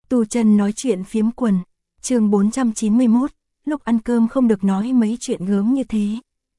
Tu chân nói chuyện phiếm quần, chương 491, lúc ăn cơm không được nói mấy chuyện gớm như thế.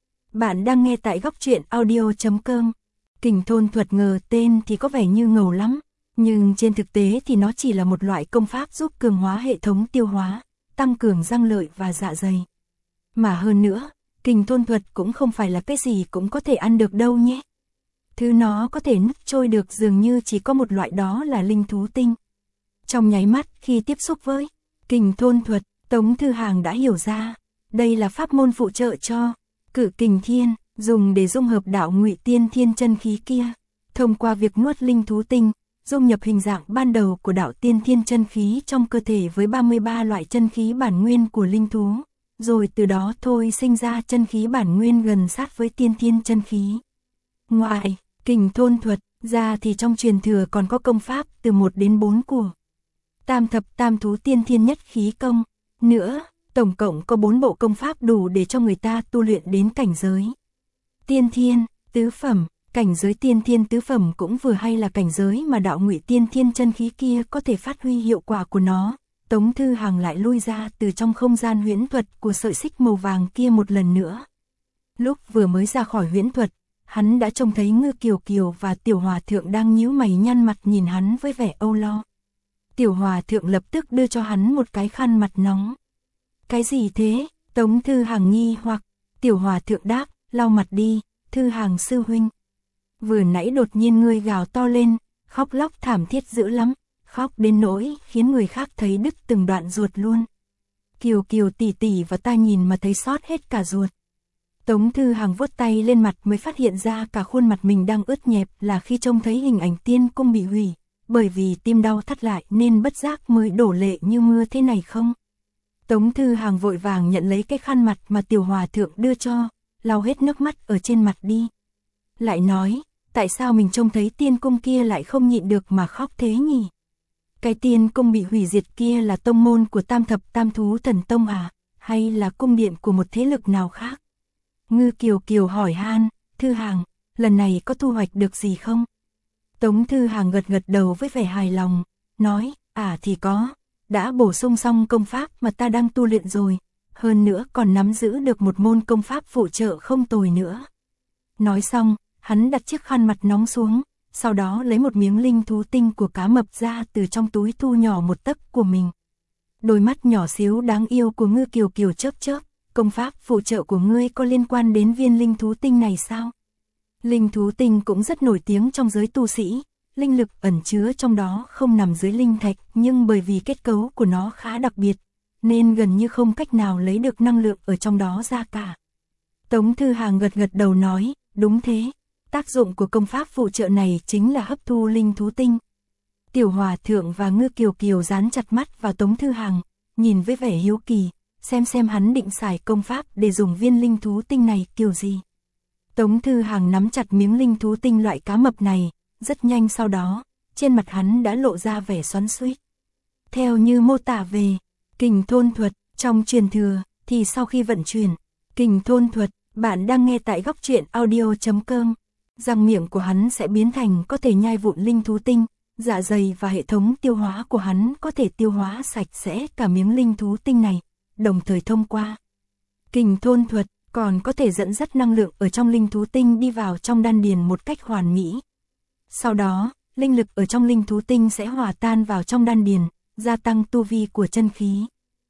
Bạn đang nghe tại góc truyện audio.com. Kình thôn thuật ngờ tên thì có vẻ như ngầu lắm, nhưng trên thực tế thì nó chỉ là một loại công pháp giúp cường hóa hệ thống tiêu hóa, tăng cường răng lợi và dạ dày. Mà hơn nữa, kình thôn thuật cũng không phải là cái gì cũng có thể ăn được đâu nhé. Thứ nó có thể nuốt trôi được dường như chỉ có một loại, đó là linh thú tinh. Trong nháy mắt khi tiếp xúc với kình thôn thuật, Tống Thư Hàng đã hiểu ra, đây là pháp môn phụ trợ cho Cự Kình Thiên, dùng để dung hợp đạo Ngụy Tiên Thiên chân khí kia. Thông qua việc nuốt linh thú tinh, dung nhập hình dạng ban đầu của đạo Tiên Thiên chân khí trong cơ thể với 33 loại chân khí bản nguyên của linh thú, rồi từ đó thôi sinh ra chân khí bản nguyên gần sát với Tiên Thiên chân khí. Ngoài kình thôn thuật ra thì trong truyền thừa còn có công pháp từ 1 đến 4 của Tam Thập Tam Thú Tiên Thiên Nhất Khí Công. Nữa, tổng cộng có 4 bộ công pháp đủ để cho người ta tu luyện đến cảnh giới Tiên Thiên, tứ phẩm. Cảnh giới Tiên Thiên tứ phẩm cũng vừa hay là cảnh giới mà đạo Ngụy Tiên Thiên chân khí kia có thể phát huy hiệu quả của nó. Tống Thư Hàng lại lui ra từ trong không gian huyễn thuật của sợi xích màu vàng kia một lần nữa. Lúc vừa mới ra khỏi huyễn thuật, hắn đã trông thấy Ngư Kiều Kiều và Tiểu Hòa Thượng đang nhíu mày nhăn mặt nhìn hắn với vẻ âu lo. Tiểu Hòa Thượng lập tức đưa cho hắn một cái khăn mặt nóng. Cái gì thế? Tống Thư Hàng nghi hoặc. Tiểu Hòa Thượng đáp, lau mặt đi, Thư Hàng sư huynh. Vừa nãy đột nhiên ngươi gào to lên, khóc lóc thảm thiết dữ lắm, khóc đến nỗi khiến người khác thấy đứt từng đoạn ruột luôn. Kiều Kiều tỷ tỷ và ta nhìn mà thấy xót hết cả ruột. Tống Thư Hàng vuốt tay lên mặt mới phát hiện ra cả khuôn mặt mình đang ướt nhẹp là khi trông thấy hình ảnh tiên cung bị hủy, bởi vì tim đau thắt lại nên bất giác mới đổ lệ như mưa thế này không. Tống Thư Hàng vội vàng nhận lấy cái khăn mặt mà Tiểu Hòa Thượng đưa cho, lau hết nước mắt ở trên mặt đi. Lại nói, tại sao mình trông thấy tiên cung kia lại không nhịn được mà khóc thế nhỉ? Cái tiên cung bị hủy diệt kia là tông môn của Tam Thập Tam Thú Thần Tông à? Hay là cung điện của một thế lực nào khác? Ngư Kiều Kiều hỏi han, Thư Hàng, lần này có thu hoạch được gì không? Tống Thư Hàng gật gật đầu với vẻ hài lòng, nói, thì có, đã bổ sung xong công pháp mà ta đang tu luyện rồi, hơn nữa còn nắm giữ được một môn công pháp phụ trợ không tồi nữa. Nói xong, hắn đặt chiếc khăn mặt nóng xuống, sau đó lấy một miếng linh thú tinh của cá mập ra từ trong túi thu nhỏ một tấc của mình. Đôi mắt nhỏ xíu đáng yêu của Ngư Kiều Kiều chớp chớp, công pháp phụ trợ của ngươi có liên quan đến viên linh thú tinh này sao? Linh thú tinh cũng rất nổi tiếng trong giới tu sĩ, linh lực ẩn chứa trong đó không nằm dưới linh thạch, nhưng bởi vì kết cấu của nó khá đặc biệt, nên gần như không cách nào lấy được năng lượng ở trong đó ra cả. Tống Thư Hàng gật gật đầu nói, đúng thế, tác dụng của công pháp phụ trợ này chính là hấp thu linh thú tinh. Tiểu Hòa Thượng và Ngư Kiều Kiều dán chặt mắt vào Tống Thư Hàng, nhìn với vẻ hiếu kỳ, xem hắn định xài công pháp để dùng viên linh thú tinh này kiểu gì. Tống Thư Hàng nắm chặt miếng linh thú tinh loại cá mập này, rất nhanh sau đó, trên mặt hắn đã lộ ra vẻ xoắn xuýt. Theo như mô tả về kình thôn thuật trong truyền thừa, thì sau khi vận chuyển kình thôn thuật, bạn đang nghe tại góc truyện audio.com, răng miệng của hắn sẽ biến thành có thể nhai vụn linh thú tinh, dạ dày và hệ thống tiêu hóa của hắn có thể tiêu hóa sạch sẽ cả miếng linh thú tinh này, đồng thời thông qua kình thôn thuật, còn có thể dẫn dắt năng lượng ở trong linh thú tinh đi vào trong đan điền một cách hoàn mỹ. Sau đó, linh lực ở trong linh thú tinh sẽ hòa tan vào trong đan điền, gia tăng tu vi của chân khí.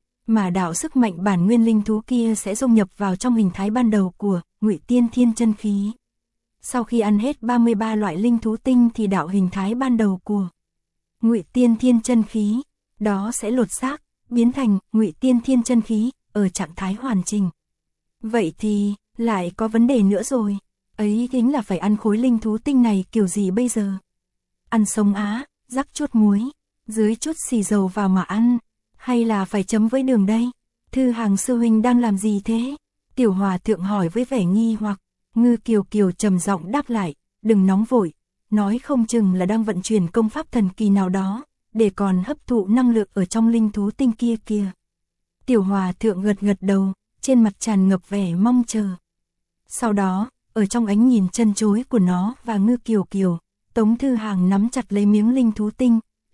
Mà đạo sức mạnh bản nguyên linh thú kia sẽ dung nhập vào trong hình thái ban đầu của Ngụy Tiên Thiên chân khí. Sau khi ăn hết 33 loại linh thú tinh thì đạo hình thái ban đầu của Ngụy Tiên Thiên chân khí, đó sẽ lột xác, biến thành Ngụy Tiên Thiên chân khí ở trạng thái hoàn chỉnh. Vậy thì, lại có vấn đề nữa rồi, ấy chính là phải ăn khối linh thú tinh này kiểu gì bây giờ? Ăn sống á, rắc chút muối, dưới chút xì dầu vào mà ăn, hay là phải chấm với đường đây? Thư Hàng sư huynh đang làm gì thế? Tiểu Hòa Thượng hỏi với vẻ nghi hoặc. Ngư Kiều Kiều trầm giọng đáp lại, đừng nóng vội, nói không chừng là đang vận chuyển công pháp thần kỳ nào đó, để còn hấp thụ năng lượng ở trong linh thú tinh kia kìa. Tiểu Hòa Thượng gật gật đầu, trên mặt tràn ngập vẻ mong chờ. Sau đó, ở trong ánh nhìn chân chối của nó và Ngư Kiều Kiều, Tống Thư Hàng nắm chặt lấy miếng linh thú tinh,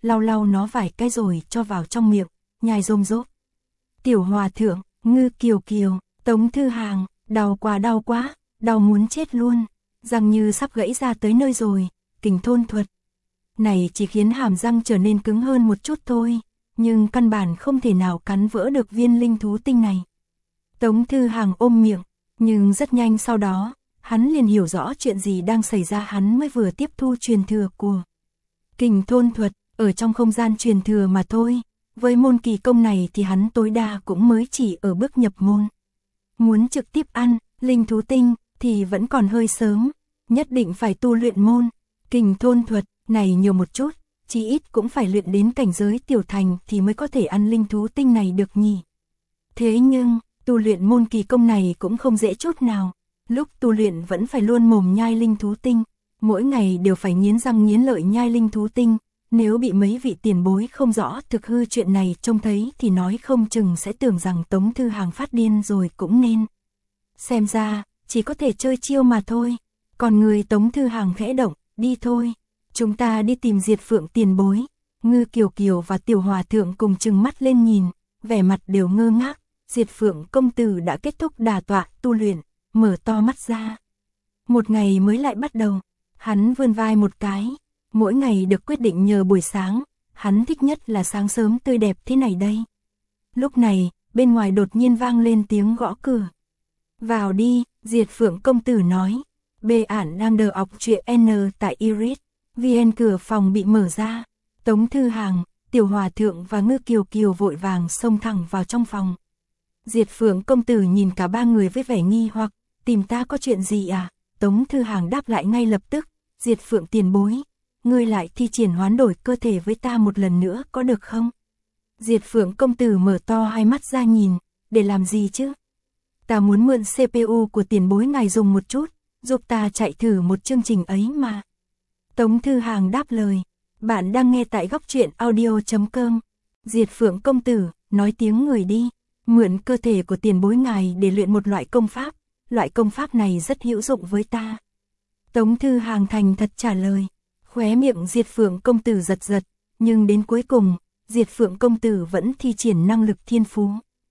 lau lau nó vài cái rồi cho vào trong miệng, nhai rôm rốp. Tiểu Hòa Thượng, Ngư Kiều Kiều, Tống Thư Hàng, đau quá, đau muốn chết luôn, răng như sắp gãy ra tới nơi rồi, Kình Thôn Thuật. Này chỉ khiến hàm răng trở nên cứng hơn một chút thôi, nhưng căn bản không thể nào cắn vỡ được viên linh thú tinh này. Tống Thư Hàng ôm miệng, nhưng rất nhanh sau đó, hắn liền hiểu rõ chuyện gì đang xảy ra. Hắn mới vừa tiếp thu truyền thừa của Kình Thôn Thuật, ở trong không gian truyền thừa mà thôi. Với môn kỳ công này thì hắn tối đa cũng mới chỉ ở bước nhập môn. Muốn trực tiếp ăn linh thú tinh thì vẫn còn hơi sớm, nhất định phải tu luyện môn Kình Thôn Thuật này nhiều một chút, chí ít cũng phải luyện đến cảnh giới tiểu thành thì mới có thể ăn linh thú tinh này được nhỉ. Thế nhưng, tu luyện môn kỳ công này cũng không dễ chút nào. Lúc tu luyện vẫn phải luôn mồm nhai linh thú tinh, mỗi ngày đều phải nghiến răng nghiến lợi nhai linh thú tinh. Nếu bị mấy vị tiền bối không rõ thực hư chuyện này trông thấy thì nói không chừng sẽ tưởng rằng Tống Thư Hàng phát điên rồi cũng nên. Xem ra, chỉ có thể chơi chiêu mà thôi. Còn người Tống Thư Hàng khẽ động, đi thôi. Chúng ta đi tìm Diệt Phượng tiền bối. Ngư Kiều Kiều và Tiểu Hòa Thượng cùng trừng mắt lên nhìn, vẻ mặt đều ngơ ngác. Diệt Phượng công tử đã kết thúc đả tọa tu luyện, mở to mắt ra. Một ngày mới lại bắt đầu, hắn vươn vai một cái. Mỗi ngày được quyết định nhờ buổi sáng, hắn thích nhất là sáng sớm tươi đẹp thế này đây. Lúc này, bên ngoài đột nhiên vang lên tiếng gõ cửa. Vào đi, Diệt Phượng công tử nói. Bê ản đang đờ ọc chuyện N tại Iris. VN cửa phòng bị mở ra. Tống Thư Hàng, Tiểu Hòa Thượng và Ngư Kiều Kiều vội vàng xông thẳng vào trong phòng. Diệt Phượng công tử nhìn cả ba người với vẻ nghi hoặc, tìm ta có chuyện gì à? Tống Thư Hàng đáp lại ngay lập tức, Diệt Phượng tiền bối, ngươi lại thi triển hoán đổi cơ thể với ta một lần nữa có được không? Diệt Phượng công tử mở to hai mắt ra nhìn, để làm gì chứ? Ta muốn mượn CPU của tiền bối ngài dùng một chút, giúp ta chạy thử một chương trình ấy mà. Tống Thư Hàng đáp lời, bạn đang nghe tại góc truyện audio.com. Diệt Phượng công tử, nói tiếng người đi, mượn cơ thể của tiền bối ngài để luyện một loại công pháp, loại công pháp này rất hữu dụng với ta. Tống Thư Hàng thành thật trả lời, khóe miệng Diệt Phượng công tử giật giật, nhưng đến cuối cùng, Diệt Phượng công tử vẫn thi triển năng lực thiên phú.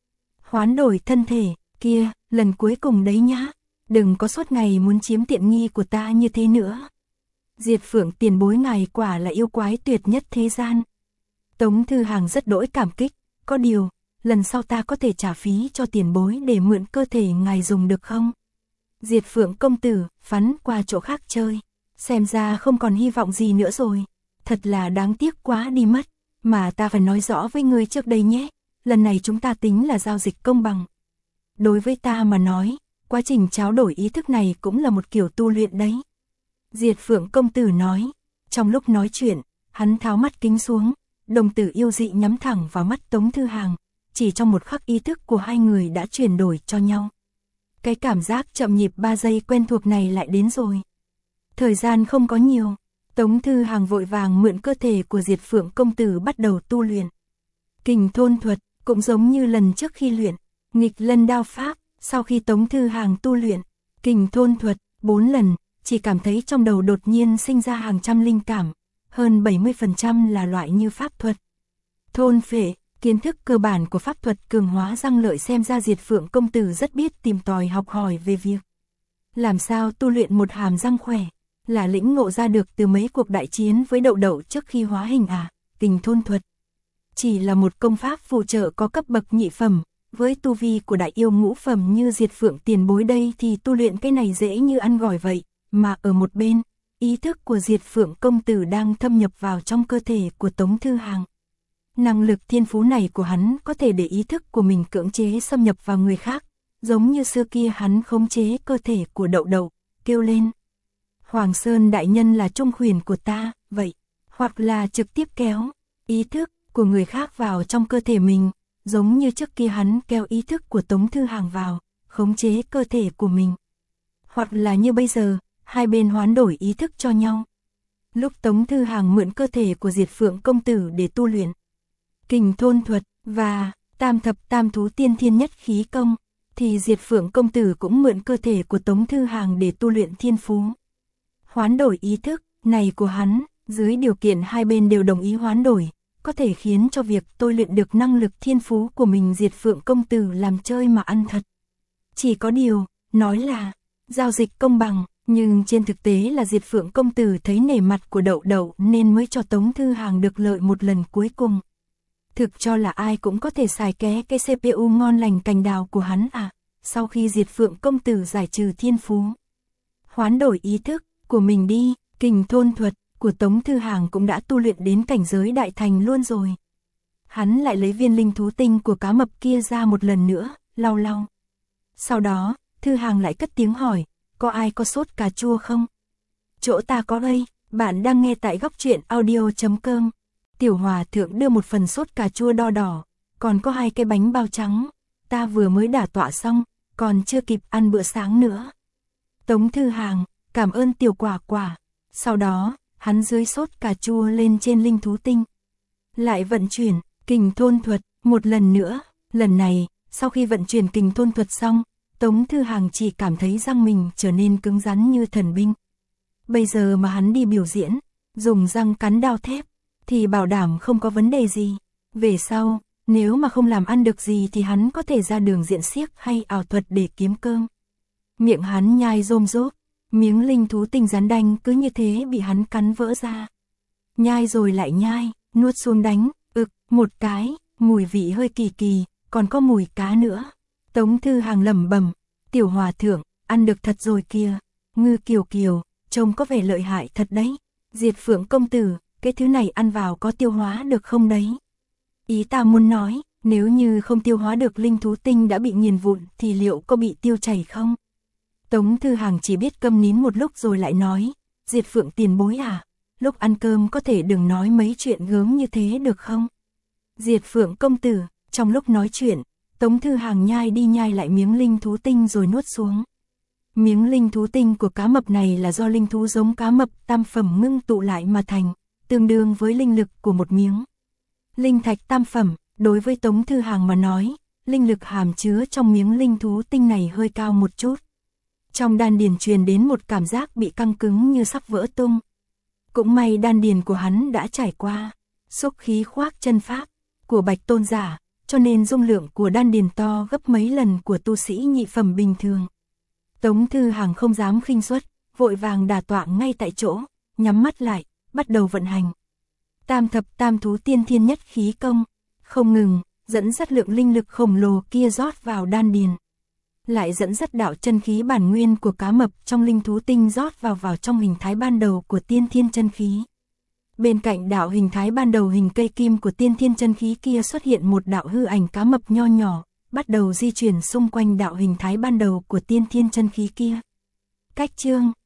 Hoán đổi thân thể, kia, lần cuối cùng đấy nhá, đừng có suốt ngày muốn chiếm tiện nghi của ta như thế nữa. Diệt Phượng tiền bối ngài quả là yêu quái tuyệt nhất thế gian. Tống Thư Hàng rất đỗi cảm kích, có điều, lần sau ta có thể trả phí cho tiền bối để mượn cơ thể ngài dùng được không? Diệt Phượng công tử, phắn qua chỗ khác chơi, xem ra không còn hy vọng gì nữa rồi, thật là đáng tiếc quá đi mất, mà ta phải nói rõ với ngươi trước đây nhé, lần này chúng ta tính là giao dịch công bằng. Đối với ta mà nói, quá trình trao đổi ý thức này cũng là một kiểu tu luyện đấy. Diệt Phượng công tử nói, trong lúc nói chuyện, hắn tháo mắt kính xuống, đồng tử yêu dị nhắm thẳng vào mắt Tống Thư Hàng, chỉ trong một khắc ý thức của hai người đã chuyển đổi cho nhau. Cái cảm giác chậm nhịp 3 giây quen thuộc này lại đến rồi. Thời gian không có nhiều, Tống Thư Hàng vội vàng mượn cơ thể của Diệt Phượng công tử bắt đầu tu luyện. Kình Thôn Thuật, cũng giống như lần trước khi luyện, Nghịch Lân Đao Pháp, sau khi Tống Thư Hàng tu luyện, Kình Thôn Thuật, 4 lần, chỉ cảm thấy trong đầu đột nhiên sinh ra hàng trăm linh cảm, hơn 70% là loại như pháp thuật. Thôn phệ, kiến thức cơ bản của pháp thuật cường hóa răng lợi, xem ra Diệt Phượng công tử rất biết tìm tòi học hỏi về việc làm sao tu luyện một hàm răng khỏe, là lĩnh ngộ ra được từ mấy cuộc đại chiến với Đậu Đậu trước khi hóa hình à. Kình Thôn Thuật chỉ là một công pháp phụ trợ có cấp bậc nhị phẩm, với tu vi của đại yêu ngũ phẩm như Diệt Phượng tiền bối đây thì tu luyện cái này dễ như ăn gỏi vậy, mà ở một bên, ý thức của Diệt Phượng công tử đang thâm nhập vào trong cơ thể của Tống Thư Hàng. Năng lực thiên phú này của hắn có thể để ý thức của mình cưỡng chế xâm nhập vào người khác, giống như xưa kia hắn khống chế cơ thể của Đậu Đậu, kêu lên: Hoàng Sơn đại nhân là trung khuyển của ta, vậy, hoặc là trực tiếp kéo ý thức của người khác vào trong cơ thể mình, giống như trước kia hắn kéo ý thức của Tống Thư Hàng vào, khống chế cơ thể của mình. Hoặc là như bây giờ, hai bên hoán đổi ý thức cho nhau. Lúc Tống Thư Hàng mượn cơ thể của Diệt Phượng công tử để tu luyện Kình Thôn Thuật và Tam Thập Tam Thú Tiên Thiên Nhất Khí Công, thì Diệt Phượng công tử cũng mượn cơ thể của Tống Thư Hàng để tu luyện thiên phú. Hoán đổi ý thức này của hắn Dưới điều kiện hai bên đều đồng ý hoán đổi, có thể khiến cho việc tôi luyện được năng lực thiên phú của mình Diệt Phượng công tử làm chơi mà ăn thật. Chỉ có điều, nói là giao dịch công bằng, nhưng trên thực tế là Diệt Phượng công tử thấy nể mặt của Đậu Đậu nên mới cho Tống Thư Hàng được lợi một lần cuối cùng. Thực cho là ai cũng có thể xài ké cái CPU ngon lành cành đào của hắn à, sau khi Diệt Phượng công tử giải trừ thiên phú. Hoán đổi ý thức của mình đi, kình thôn thuật của Tống Thư Hàng cũng đã tu luyện đến cảnh giới đại thành luôn rồi. Hắn lại lấy viên linh thú tinh của cá mập kia ra một lần nữa, lau lau. Sau đó, Thư Hàng lại cất tiếng hỏi, có ai có sốt cà chua không? Chỗ ta có đây, bạn đang nghe tại góc truyện audio.com. Tiểu Hòa Thượng đưa một phần sốt cà chua đo đỏ, còn có 2 cái bánh bao trắng, ta vừa mới đả tọa xong, còn chưa kịp ăn bữa sáng nữa. Tống Thư Hàng, cảm ơn Tiểu Quả Quả. Sau đó, hắn dưới sốt cà chua lên trên linh thú tinh. Lại vận chuyển, kình thôn thuật, một lần nữa, lần này, sau khi vận chuyển kình thôn thuật xong, Tống Thư Hàng chỉ cảm thấy răng mình trở nên cứng rắn như thần binh. Bây giờ mà hắn đi biểu diễn, dùng răng cắn đao thép, thì bảo đảm không có vấn đề gì. Về sau, nếu mà không làm ăn được gì thì hắn có thể ra đường diễn xiếc hay ảo thuật để kiếm cơm. Miệng hắn nhai rôm rốp, miếng linh thú tinh rắn đanh cứ như thế bị hắn cắn vỡ ra. Nhai rồi lại nhai, nuốt xuống đánh, một cái, mùi vị hơi kỳ kỳ, còn có mùi cá nữa. Tống Thư Hàng lẩm bẩm, Tiểu Hòa Thượng, ăn được thật rồi kìa, Ngư Kiều Kiều, trông có vẻ lợi hại thật đấy. Diệt Phượng công tử, cái thứ này ăn vào có tiêu hóa được không đấy? Ý ta muốn nói, nếu như không tiêu hóa được linh thú tinh đã bị nghiền vụn thì liệu có bị tiêu chảy không? Tống Thư Hàng chỉ biết câm nín một lúc rồi lại nói, Diệt Phượng tiền bối à, lúc ăn cơm có thể đừng nói mấy chuyện gớm như thế được không? Diệt Phượng công tử, trong lúc nói chuyện, Tống Thư Hàng nhai đi nhai lại miếng linh thú tinh rồi nuốt xuống. Miếng linh thú tinh của cá mập này là do linh thú giống cá mập tam phẩm ngưng tụ lại mà thành, tương đương với linh lực của một miếng linh thạch tam phẩm. Đối với Tống Thư Hàng mà nói, linh lực hàm chứa trong miếng linh thú tinh này hơi cao một chút. Trong đan điền truyền đến một cảm giác bị căng cứng như sắp vỡ tung. Cũng may đan điền của hắn đã trải qua xúc khí khoác chân pháp của Bạch Tôn giả, cho nên dung lượng của đan điền to gấp mấy lần của tu sĩ nhị phẩm bình thường. Tống Thư Hàng không dám khinh suất, vội vàng đả tọa ngay tại chỗ, nhắm mắt lại, bắt đầu vận hành. Tam thập tam thú tiên thiên nhất khí công, không ngừng, dẫn dắt lượng linh lực khổng lồ kia rót vào đan điền. Lại dẫn dắt đạo chân khí bản nguyên của cá mập trong linh thú tinh rót vào trong hình thái ban đầu của tiên thiên chân khí. Bên cạnh đạo hình thái ban đầu hình cây kim của tiên thiên chân khí kia xuất hiện một đạo hư ảnh cá mập nho nhỏ, bắt đầu di chuyển xung quanh đạo hình thái ban đầu của tiên thiên chân khí kia. Cách chương